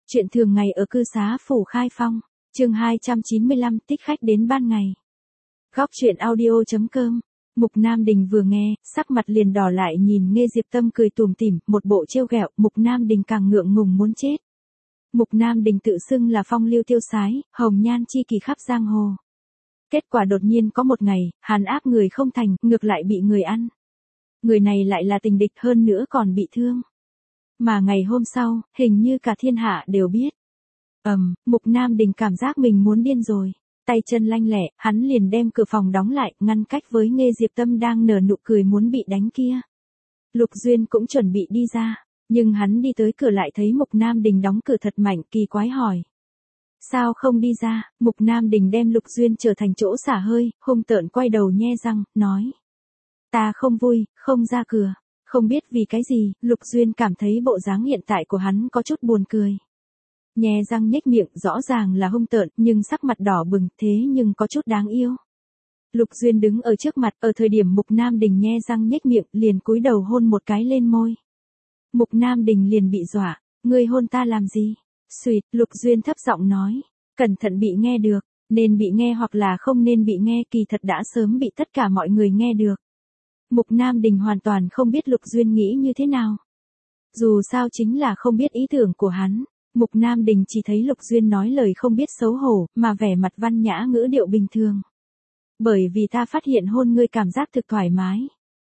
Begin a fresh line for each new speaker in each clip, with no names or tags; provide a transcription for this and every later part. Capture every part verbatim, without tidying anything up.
Chuyện thường ngày ở cư xá Phủ Khai Phong, chương hai trăm chín mươi lăm tích khách đến ban ngày. Góc chuyện audio.com. Mục Nam Đình vừa nghe, sắc mặt liền đỏ lại nhìn Nghê Diệp Tâm cười tủm tỉm, một bộ trêu ghẹo, Mục Nam Đình càng ngượng ngùng muốn chết. Mục Nam Đình tự xưng là phong lưu tiêu sái, hồng nhan chi kỳ khắp giang hồ. Kết quả đột nhiên có một ngày, hắn áp người không thành, ngược lại bị người ăn. Người này lại là tình địch, hơn nữa còn bị thương. Mà ngày hôm sau, hình như cả thiên hạ đều biết. Ầm, um, Mục Nam Đình cảm giác mình muốn điên rồi. Tay chân lanh lẹ, hắn liền đem cửa phòng đóng lại, ngăn cách với Nghê Diệp Tâm đang nở nụ cười muốn bị đánh kia. Lục Duyên cũng chuẩn bị đi ra, nhưng hắn đi tới cửa lại thấy Mục Nam Đình đóng cửa thật mạnh, kỳ quái hỏi. Sao không đi ra? Mục Nam Đình đem Lục Duyên trở thành chỗ xả hơi, hung tợn quay đầu nhe răng, nói. Ta không vui, không ra cửa. Không biết vì cái gì, Lục Duyên cảm thấy bộ dáng hiện tại của hắn có chút buồn cười. Nhè răng nhếch miệng, rõ ràng là hung tợn, nhưng sắc mặt đỏ bừng, thế nhưng có chút đáng yêu. Lục Duyên đứng ở trước mặt, ở thời điểm Mục Nam Đình nhe răng nhếch miệng, liền cúi đầu hôn một cái lên môi. Mục Nam Đình liền bị dọa, ngươi hôn ta làm gì? Xuyệt, Lục Duyên thấp giọng nói, cẩn thận bị nghe được, nên bị nghe hoặc là không nên bị nghe, kỳ thật đã sớm bị tất cả mọi người nghe được. Mục Nam Đình hoàn toàn không biết Lục Duyên nghĩ như thế nào. Dù sao chính là không biết ý tưởng của hắn. Mục Nam Đình chỉ thấy Lục Duyên nói lời không biết xấu hổ, mà vẻ mặt văn nhã ngữ điệu bình thường. Bởi vì ta phát hiện hôn ngươi cảm giác thực thoải mái.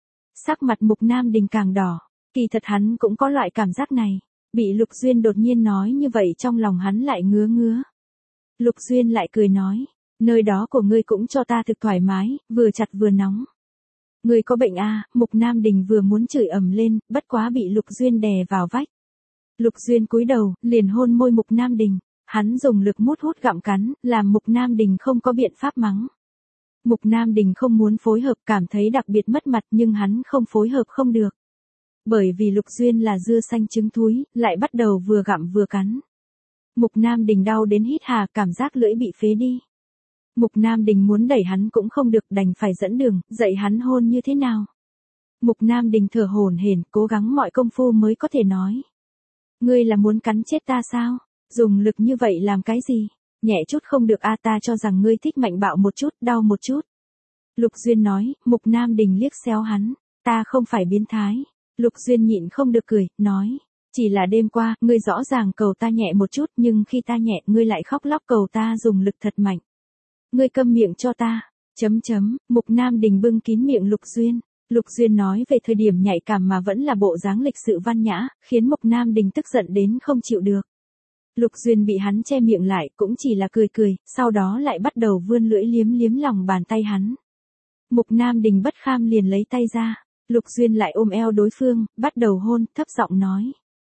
Sắc mặt Mục Nam Đình càng đỏ, kỳ thật hắn cũng có loại cảm giác này. Bị Lục Duyên đột nhiên nói như vậy trong lòng hắn lại ngứa ngứa. Lục Duyên lại cười nói, nơi đó của ngươi cũng cho ta thực thoải mái, vừa chặt vừa nóng. Ngươi có bệnh à? Mục Nam Đình vừa muốn chửi ầm lên, bất quá bị Lục Duyên đè vào vách. Lục Duyên cúi đầu, liền hôn môi Mục Nam Đình, hắn dùng lực mút hút gặm cắn, làm Mục Nam Đình không có biện pháp mắng. Mục Nam Đình không muốn phối hợp, cảm thấy đặc biệt mất mặt, nhưng hắn không phối hợp không được. Bởi vì Lục Duyên là dưa xanh trứng thúi, lại bắt đầu vừa gặm vừa cắn. Mục Nam Đình đau đến hít hà, cảm giác lưỡi bị phế đi. Mục Nam Đình muốn đẩy hắn cũng không được, đành phải dẫn đường, dạy hắn hôn như thế nào. Mục Nam Đình thở hổn hển, cố gắng mọi công phu mới có thể nói. Ngươi là muốn cắn chết ta sao? Dùng lực như vậy làm cái gì? Nhẹ chút không được a, ta cho rằng ngươi thích mạnh bạo một chút, đau một chút. Lục Duyên nói. Mục Nam Đình liếc xéo hắn, ta không phải biến thái. Lục Duyên nhịn không được cười, nói. Chỉ là đêm qua, ngươi rõ ràng cầu ta nhẹ một chút, nhưng khi ta nhẹ, ngươi lại khóc lóc cầu ta dùng lực thật mạnh. Ngươi câm miệng cho ta. Chấm chấm, Mục Nam Đình bưng kín miệng Lục Duyên. Lục Duyên nói về thời điểm nhạy cảm mà vẫn là bộ dáng lịch sự văn nhã, khiến Mục Nam Đình tức giận đến không chịu được. Lục Duyên bị hắn che miệng lại, cũng chỉ là cười cười, sau đó lại bắt đầu vươn lưỡi liếm liếm lòng bàn tay hắn. Mục Nam Đình bất kham liền lấy tay ra. Lục Duyên lại ôm eo đối phương, bắt đầu hôn, thấp giọng nói.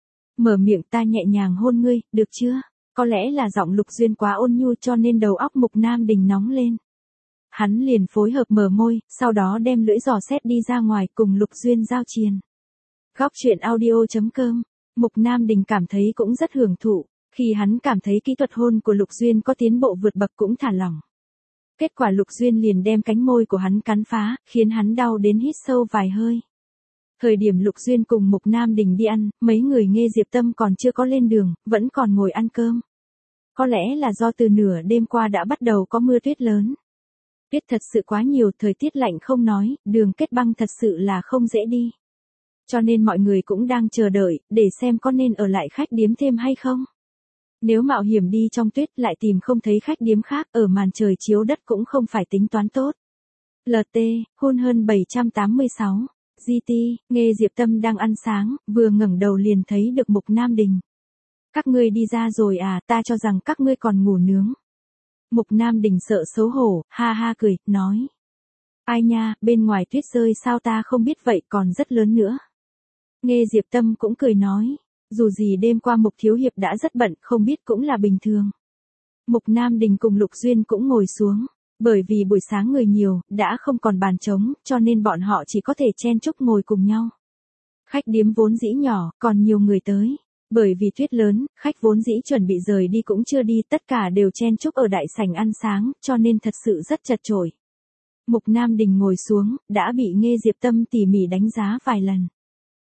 Mở miệng, ta nhẹ nhàng hôn ngươi, được chưa? Có lẽ là giọng Lục Duyên quá ôn nhu cho nên đầu óc Mục Nam Đình nóng lên. Hắn liền phối hợp mở môi, sau đó đem lưỡi giò xét đi ra ngoài cùng Lục Duyên giao triền. Góc chuyện audio.com. Mục Nam Đình cảm thấy cũng rất hưởng thụ, khi hắn cảm thấy kỹ thuật hôn của Lục Duyên có tiến bộ vượt bậc cũng thả lỏng. Kết quả Lục Duyên liền đem cánh môi của hắn cắn phá, khiến hắn đau đến hít sâu vài hơi. Thời điểm Lục Duyên cùng Mục Nam Đình đi ăn, mấy người Nghê Diệp Tâm còn chưa có lên đường, vẫn còn ngồi ăn cơm. Có lẽ là do từ nửa đêm qua đã bắt đầu có mưa tuyết lớn. Tuyết thật sự quá nhiều, thời tiết lạnh không nói, đường kết băng thật sự là không dễ đi. Cho nên mọi người cũng đang chờ đợi, để xem có nên ở lại khách điếm thêm hay không. Nếu mạo hiểm đi trong tuyết lại tìm không thấy khách điếm khác, ở màn trời chiếu đất cũng không phải tính toán tốt. lờ tê, hôn hơn bảy trăm tám mươi sáu. giê tê, Nghê Diệp Tâm đang ăn sáng, vừa ngẩng đầu liền thấy được Mục Nam Đình. Các ngươi đi ra rồi à, ta cho rằng các ngươi còn ngủ nướng. Mục Nam Đình sợ xấu hổ, ha ha cười, nói. Ai nha, bên ngoài tuyết rơi sao ta không biết vậy, còn rất lớn nữa. Nghê Diệp Tâm cũng cười nói. Dù gì đêm qua Mục Thiếu Hiệp đã rất bận, không biết cũng là bình thường. Mục Nam Đình cùng Lục Duyên cũng ngồi xuống. Bởi vì buổi sáng người nhiều, đã không còn bàn trống, cho nên bọn họ chỉ có thể chen chúc ngồi cùng nhau. Khách điếm vốn dĩ nhỏ, còn nhiều người tới. Bởi vì tuyết lớn, khách vốn dĩ chuẩn bị rời đi cũng chưa đi, tất cả đều chen chúc ở đại sảnh ăn sáng, cho nên thật sự rất chật chội. Mục Nam Đình ngồi xuống, đã bị Nghê Diệp Tâm tỉ mỉ đánh giá vài lần.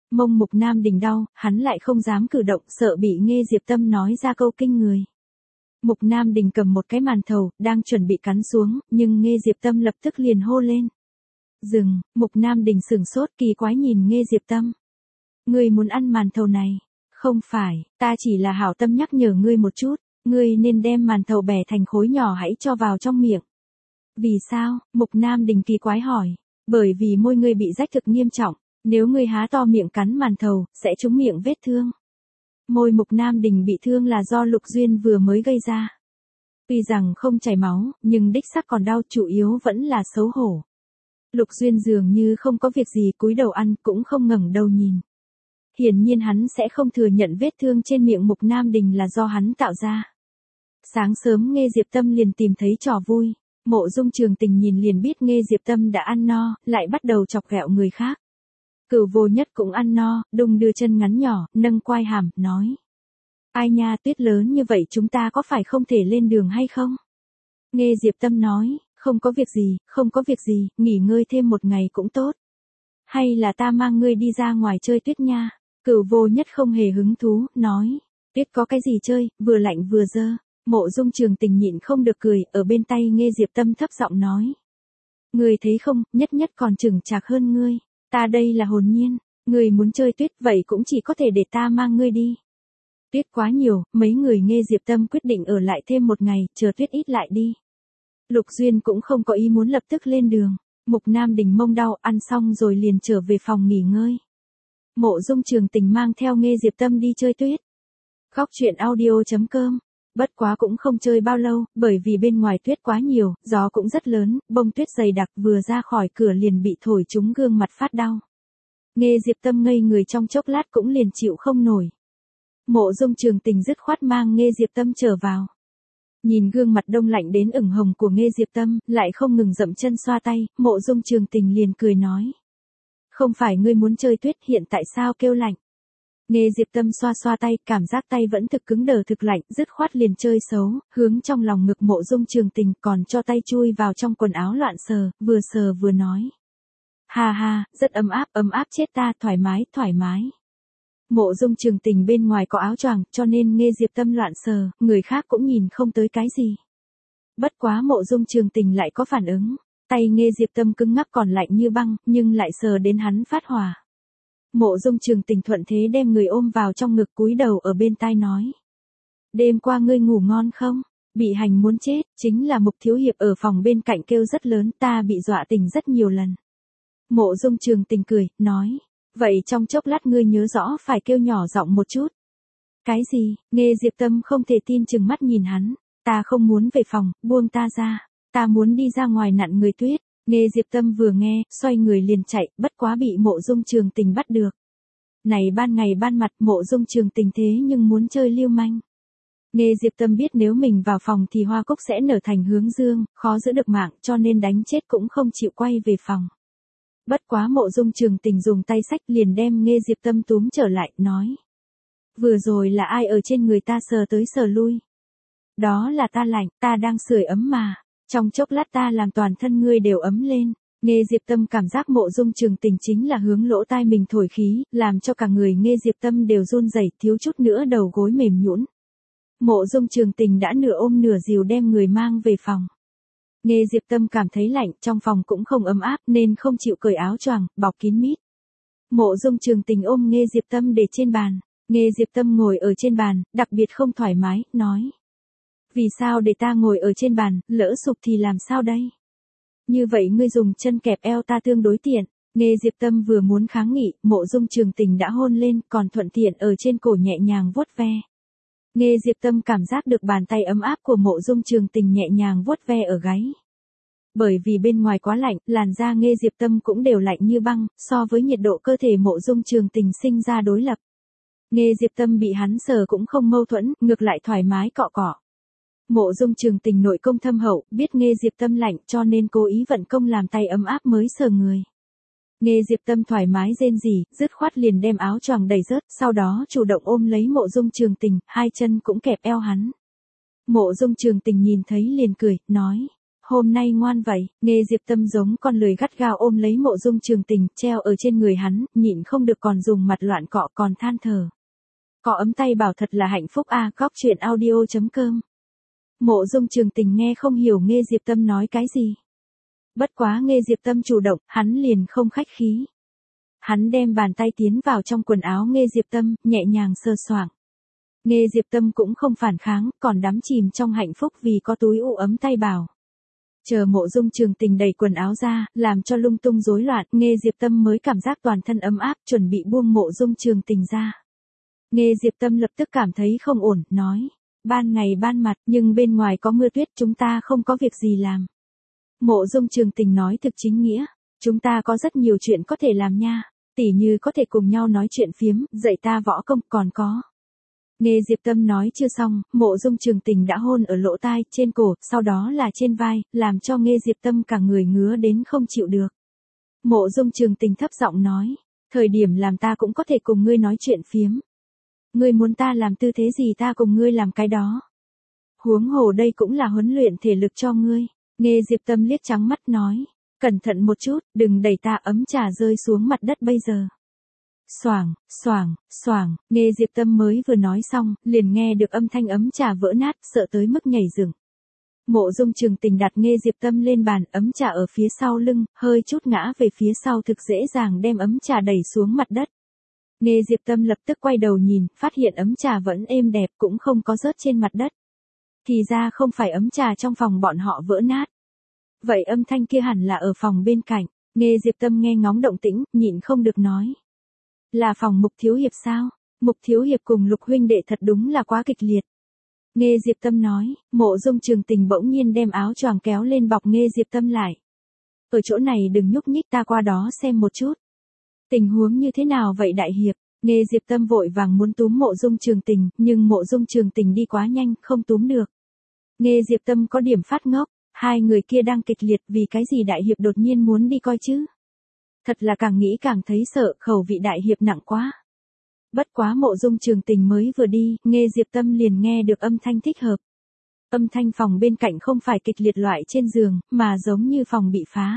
Mông Mục Nam Đình đau, hắn lại không dám cử động, sợ bị Nghê Diệp Tâm nói ra câu kinh người. Mục Nam Đình cầm một cái màn thầu, đang chuẩn bị cắn xuống, nhưng Nghê Diệp Tâm lập tức liền hô lên. Dừng, Mục Nam Đình sửng sốt kỳ quái nhìn Nghê Diệp Tâm. Ngươi muốn ăn màn thầu này? Không phải, ta chỉ là hảo tâm nhắc nhở ngươi một chút, ngươi nên đem màn thầu bẻ thành khối nhỏ hãy cho vào trong miệng. Vì sao? Mục Nam Đình kỳ quái hỏi. Bởi vì môi ngươi bị rách thực nghiêm trọng, nếu ngươi há to miệng cắn màn thầu, sẽ trúng miệng vết thương. Môi Mục Nam Đình bị thương là do Lục Duyên vừa mới gây ra. Tuy rằng không chảy máu, nhưng đích xác còn đau, chủ yếu vẫn là xấu hổ. Lục Duyên dường như không có việc gì, cúi đầu ăn cũng không ngẩng đầu nhìn. Hiển nhiên hắn sẽ không thừa nhận vết thương trên miệng Mục Nam Đình là do hắn tạo ra. Sáng sớm Nghê Diệp Tâm liền tìm thấy trò vui. Mộ Dung Trường Tình nhìn liền biết Nghê Diệp Tâm đã ăn no, lại bắt đầu chọc ghẹo người khác. Cửu Vô Nhất cũng ăn no, đung đưa chân ngắn nhỏ, nâng quai hàm, nói. Ai nha, tuyết lớn như vậy chúng ta có phải không thể lên đường hay không? Nghê Diệp Tâm nói, không có việc gì, không có việc gì, nghỉ ngơi thêm một ngày cũng tốt. Hay là ta mang ngươi đi ra ngoài chơi tuyết nha? Cửu Vô Nhất không hề hứng thú, nói. Tuyết có cái gì chơi, vừa lạnh vừa dơ. Mộ Dung Trường Tình nhịn không được cười, ở bên tay Nghê Diệp Tâm thấp giọng nói. Ngươi thấy không, nhất nhất còn chừng chạc hơn ngươi, ta đây là hồn nhiên, ngươi muốn chơi tuyết vậy cũng chỉ có thể để ta mang ngươi đi. Tuyết quá nhiều, mấy người Nghê Diệp Tâm quyết định ở lại thêm một ngày, chờ tuyết ít lại đi. Lục Duyên cũng không có ý muốn lập tức lên đường, Mục Nam Đình mông đau, ăn xong rồi liền trở về phòng nghỉ ngơi. Mộ Dung Trường Tình mang theo Nghê Diệp Tâm đi chơi tuyết. Khóc chuyện audio chấm com. Bất quá cũng không chơi bao lâu, bởi vì bên ngoài tuyết quá nhiều, gió cũng rất lớn, bông tuyết dày đặc vừa ra khỏi cửa liền bị thổi trúng gương mặt phát đau. Nghê Diệp Tâm ngây người trong chốc lát cũng liền chịu không nổi. Mộ Dung Trường Tình dứt khoát mang Nghê Diệp Tâm trở vào. Nhìn gương mặt đông lạnh đến ửng hồng của Nghê Diệp Tâm, lại không ngừng dậm chân xoa tay, Mộ Dung Trường Tình liền cười nói. Không phải ngươi muốn chơi tuyết, hiện tại sao kêu lạnh? Nghê Diệp Tâm xoa xoa tay, cảm giác tay vẫn thực cứng đờ thực lạnh, dứt khoát liền chơi xấu, hướng trong lòng ngực Mộ Dung Trường Tình, còn cho tay chui vào trong quần áo loạn sờ, vừa sờ vừa nói. Ha ha, rất ấm áp, ấm áp chết ta, thoải mái, thoải mái. Mộ Dung Trường Tình bên ngoài có áo choàng, cho nên Nghê Diệp Tâm loạn sờ, người khác cũng nhìn không tới cái gì. Bất quá Mộ Dung Trường Tình lại có phản ứng, tay Nghê Diệp Tâm cứng ngắc còn lạnh như băng, nhưng lại sờ đến hắn phát hỏa. Mộ Dung Trường Tình thuận thế đem người ôm vào trong ngực, cúi đầu ở bên tai nói. Đêm qua ngươi ngủ ngon không? Bị hành muốn chết, chính là Mục Thiếu Hiệp ở phòng bên cạnh kêu rất lớn, ta bị dọa tỉnh rất nhiều lần. Mộ Dung Trường Tình cười, nói. Vậy trong chốc lát ngươi nhớ rõ phải kêu nhỏ giọng một chút. Cái gì? Nghê Diệp Tâm không thể tin chừng mắt nhìn hắn. Ta không muốn về phòng, buông ta ra. Ta muốn đi ra ngoài nặn người tuyết. Nghê Diệp Tâm vừa nghe, xoay người liền chạy, bất quá bị Mộ Dung Trường Tình bắt được. Này ban ngày ban mặt Mộ Dung Trường Tình thế nhưng muốn chơi lưu manh. Nghê Diệp Tâm biết nếu mình vào phòng thì hoa cúc sẽ nở thành hướng dương, khó giữ được mạng, cho nên đánh chết cũng không chịu quay về phòng. Bất quá Mộ Dung Trường Tình dùng tay xách liền đem Nghê Diệp Tâm túm trở lại, nói. Vừa rồi là ai ở trên người ta sờ tới sờ lui? Đó là ta lạnh, ta đang sưởi ấm mà. Trong chốc lát ta làm toàn thân ngươi đều ấm lên. Nghê Diệp Tâm cảm giác Mộ Dung Trường Tình chính là hướng lỗ tai mình thổi khí, làm cho cả người Nghê Diệp Tâm đều run rẩy, thiếu chút nữa đầu gối mềm nhũn. Mộ Dung Trường Tình đã nửa ôm nửa dìu đem người mang về phòng. Nghê Diệp Tâm cảm thấy lạnh, trong phòng cũng không ấm áp nên không chịu cởi áo choàng, bọc kín mít. Mộ Dung Trường Tình ôm Nghê Diệp Tâm để trên bàn. Nghê Diệp Tâm ngồi ở trên bàn, đặc biệt không thoải mái, nói. Vì sao để ta ngồi ở trên bàn, lỡ sụp thì làm sao đây? Như vậy ngươi dùng chân kẹp eo ta tương đối tiện. Nghê Diệp Tâm vừa muốn kháng nghị, Mộ Dung Trường Tình đã hôn lên, còn thuận tiện ở trên cổ nhẹ nhàng vuốt ve. Nghê Diệp Tâm cảm giác được bàn tay ấm áp của Mộ Dung Trường Tình nhẹ nhàng vuốt ve ở gáy. Bởi vì bên ngoài quá lạnh, làn da Nghê Diệp Tâm cũng đều lạnh như băng, so với nhiệt độ cơ thể Mộ Dung Trường Tình sinh ra đối lập. Nghê Diệp Tâm bị hắn sờ cũng không mâu thuẫn, ngược lại thoải mái cọ cọ. Mộ Dung Trường Tình nội công thâm hậu, biết Nghê Diệp Tâm lạnh cho nên cố ý vận công làm tay ấm áp mới sờ người. Nghê Diệp Tâm thoải mái rên rỉ, dứt khoát liền đem áo choàng đẩy rớt, sau đó chủ động ôm lấy Mộ Dung Trường Tình, hai chân cũng kẹp eo hắn. Mộ Dung Trường Tình nhìn thấy liền cười, nói, hôm nay ngoan vậy, Nghe Diệp Tâm giống con lười gắt gao ôm lấy Mộ Dung Trường Tình, treo ở trên người hắn, nhịn không được còn dùng mặt loạn cọ còn than thở. Cọ ấm tay bảo thật là hạnh phúc a, à, góc chuyện audio.com. Mộ Dung Trường Tình nghe không hiểu Nghe Diệp Tâm nói cái gì. Bất quá Nghe Diệp Tâm chủ động, hắn liền không khách khí. Hắn đem bàn tay tiến vào trong quần áo Nghe Diệp Tâm, nhẹ nhàng sờ soạng. Nghe Diệp Tâm cũng không phản kháng, còn đắm chìm trong hạnh phúc vì có túi u ấm tay bảo. Chờ Mộ Dung Trường Tình đẩy quần áo ra, làm cho lung tung rối loạn, Nghe Diệp Tâm mới cảm giác toàn thân ấm áp, chuẩn bị buông Mộ Dung Trường Tình ra. Nghe Diệp Tâm lập tức cảm thấy không ổn, nói, ban ngày ban mặt, nhưng bên ngoài có mưa tuyết, chúng ta không có việc gì làm. Mộ Dung Trường Tình nói thực chính nghĩa, chúng ta có rất nhiều chuyện có thể làm nha, tỉ như có thể cùng nhau nói chuyện phiếm, dạy ta võ công, còn có. Nghe Diệp Tâm nói chưa xong, Mộ Dung Trường Tình đã hôn ở lỗ tai, trên cổ, sau đó là trên vai, làm cho Nghe Diệp Tâm cả người ngứa đến không chịu được. Mộ Dung Trường Tình thấp giọng nói, thời điểm làm ta cũng có thể cùng ngươi nói chuyện phiếm. Ngươi muốn ta làm tư thế gì ta cùng ngươi làm cái đó. Huống hồ đây cũng là huấn luyện thể lực cho ngươi. Nghe Diệp Tâm liếc trắng mắt nói, cẩn thận một chút, đừng đẩy ta, ấm trà rơi xuống mặt đất bây giờ. Xoảng, xoảng, xoảng, Nghe Diệp Tâm mới vừa nói xong, liền nghe được âm thanh ấm trà vỡ nát, sợ tới mức nhảy dựng. Mộ Dung Trường Tình đặt Nghe Diệp Tâm lên bàn, ấm trà ở phía sau lưng, hơi chút ngã về phía sau, thực dễ dàng đem ấm trà đẩy xuống mặt đất. Nghe Diệp Tâm lập tức quay đầu nhìn, phát hiện ấm trà vẫn êm đẹp, cũng không có rớt trên mặt đất. Thì ra không phải ấm trà trong phòng bọn họ vỡ nát. Vậy âm thanh kia hẳn là ở phòng bên cạnh. Nghe Diệp Tâm nghe ngóng động tĩnh, nhịn không được nói. Là phòng Mục Thiếu Hiệp sao? Mục Thiếu Hiệp cùng Lục huynh đệ thật đúng là quá kịch liệt. Nghe Diệp Tâm nói, Mộ Dung Trường Tình bỗng nhiên đem áo choàng kéo lên bọc Nghe Diệp Tâm lại. Ở chỗ này đừng nhúc nhích, ta qua đó xem một chút. Tình huống như thế nào vậy đại hiệp? Nghe Diệp Tâm vội vàng muốn túm Mộ Dung Trường Tình, nhưng Mộ Dung Trường Tình đi quá nhanh, không túm được. Nghe Diệp Tâm có điểm phát ngốc, hai người kia đang kịch liệt, vì cái gì đại hiệp đột nhiên muốn đi coi chứ? Thật là càng nghĩ càng thấy sợ, khẩu vị đại hiệp nặng quá. Bất quá Mộ Dung Trường Tình mới vừa đi, Nghe Diệp Tâm liền nghe được âm thanh thích hợp. Âm thanh phòng bên cạnh không phải kịch liệt loại trên giường, mà giống như phòng bị phá.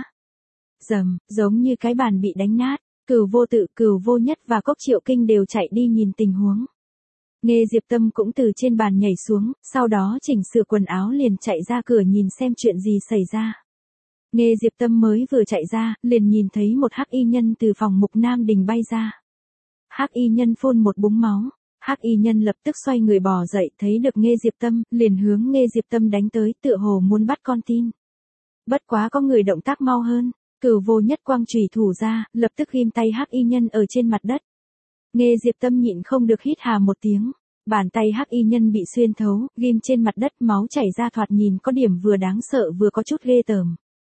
Rầm, giống như cái bàn bị đánh nát. Cửu Vô Tự, Cửu Vô Nhất và Cốc Triệu Kinh đều chạy đi nhìn tình huống. Nghe Diệp Tâm cũng từ trên bàn nhảy xuống, sau đó chỉnh sửa quần áo liền chạy ra cửa nhìn xem chuyện gì xảy ra. Nghe Diệp Tâm mới vừa chạy ra, liền nhìn thấy một hắc y nhân từ phòng Mục Nam Đình bay ra. Hắc y nhân phun một búng máu, hắc y nhân lập tức xoay người bò dậy, thấy được Nghe Diệp Tâm, liền hướng Nghe Diệp Tâm đánh tới, tựa hồ muốn bắt con tin. Bất quá có người động tác mau hơn. Cửu Vô Nhất quang chủy thủ ra, lập tức ghim tay hắc y nhân ở trên mặt đất. Nghe Diệp Tâm nhịn không được hít hà một tiếng, bàn tay hắc y nhân bị xuyên thấu, ghim trên mặt đất, máu chảy ra thoạt nhìn có điểm vừa đáng sợ vừa có chút ghê tởm.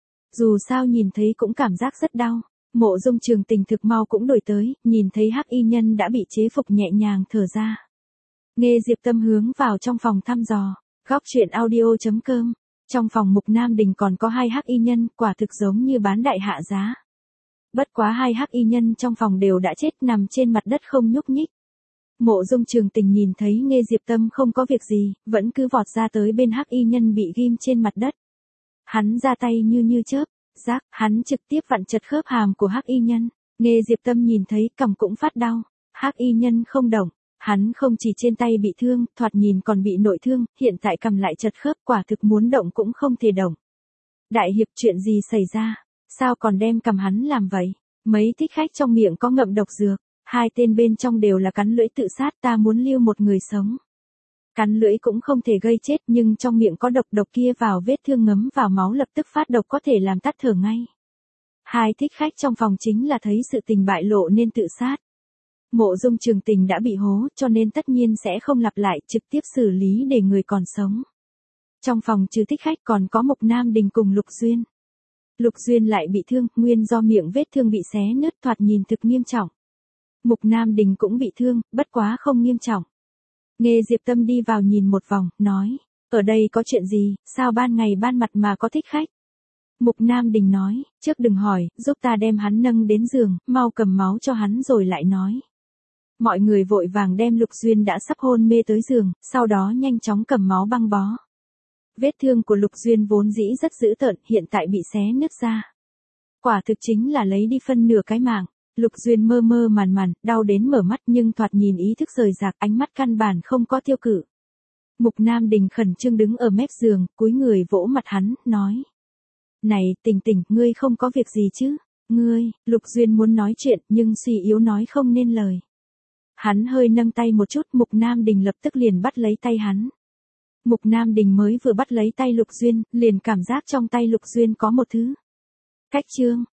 Dù sao nhìn thấy cũng cảm giác rất đau. Mộ Dung Trường Tình thực mau cũng đổi tới, nhìn thấy hắc y nhân đã bị chế phục nhẹ nhàng thở ra. Nghe Diệp Tâm hướng vào trong phòng thăm dò, góc chuyện audio.com. Trong phòng Mục Nam Đình còn có hai hắc y nhân, quả thực giống như bán đại hạ giá. Bất quá hai hắc y nhân trong phòng đều đã chết, nằm trên mặt đất không nhúc nhích. Mộ Dung Trường Tình nhìn thấy Nghe Diệp Tâm không có việc gì, vẫn cứ vọt ra tới bên hắc y nhân bị ghim trên mặt đất. Hắn ra tay như như chớp, rác, hắn trực tiếp vặn chật khớp hàm của hắc y nhân. Nghe Diệp Tâm nhìn thấy cằm cũng phát đau, hắc y nhân không động. Hắn không chỉ trên tay bị thương, thoạt nhìn còn bị nội thương, hiện tại cầm lại chật khớp, quả thực muốn động cũng không thể động. Đại hiệp, chuyện gì xảy ra? Sao còn đem cầm hắn làm vậy? Mấy thích khách trong miệng có ngậm độc dược, hai tên bên trong đều là cắn lưỡi tự sát, ta muốn lưu một người sống. Cắn lưỡi cũng không thể gây chết, nhưng trong miệng có độc, độc kia vào vết thương ngấm vào máu lập tức phát độc có thể làm tắt thở ngay. Hai thích khách trong phòng chính là thấy sự tình bại lộ nên tự sát. Mộ Dung Trường Tình đã bị hố, cho nên tất nhiên sẽ không lặp lại, trực tiếp xử lý để người còn sống. Trong phòng trừ thích khách còn có Mục Nam Đình cùng Lục Duyên. Lục Duyên lại bị thương, nguyên do miệng vết thương bị xé nứt, thoạt nhìn thực nghiêm trọng. Mục Nam Đình cũng bị thương, bất quá không nghiêm trọng. Nghe Diệp Tâm đi vào nhìn một vòng, nói, ở đây có chuyện gì, sao ban ngày ban mặt mà có thích khách? Mục Nam Đình nói, trước đừng hỏi, giúp ta đem hắn nâng đến giường, mau cầm máu cho hắn rồi lại nói. Mọi người vội vàng đem Lục Duyên đã sắp hôn mê tới giường, sau đó nhanh chóng cầm máu băng bó. Vết thương của Lục Duyên vốn dĩ rất dữ tợn, hiện tại bị xé nứt ra. Quả thực chính là lấy đi phân nửa cái mạng. Lục Duyên mơ mơ màn màn, đau đến mở mắt nhưng thoạt nhìn ý thức rời rạc, ánh mắt căn bản không có tiêu cự. Mục Nam Đình khẩn trương đứng ở mép giường, cúi người vỗ mặt hắn, nói. Này, Tình Tình, ngươi không có việc gì chứ? Ngươi, Lục Duyên muốn nói chuyện nhưng suy yếu nói không nên lời. Hắn hơi nâng tay một chút, Mục Nam Đình lập tức liền bắt lấy tay hắn. Mục Nam Đình mới vừa bắt lấy tay Lục Duyên, liền cảm giác trong tay Lục Duyên có một thứ. Cách trương,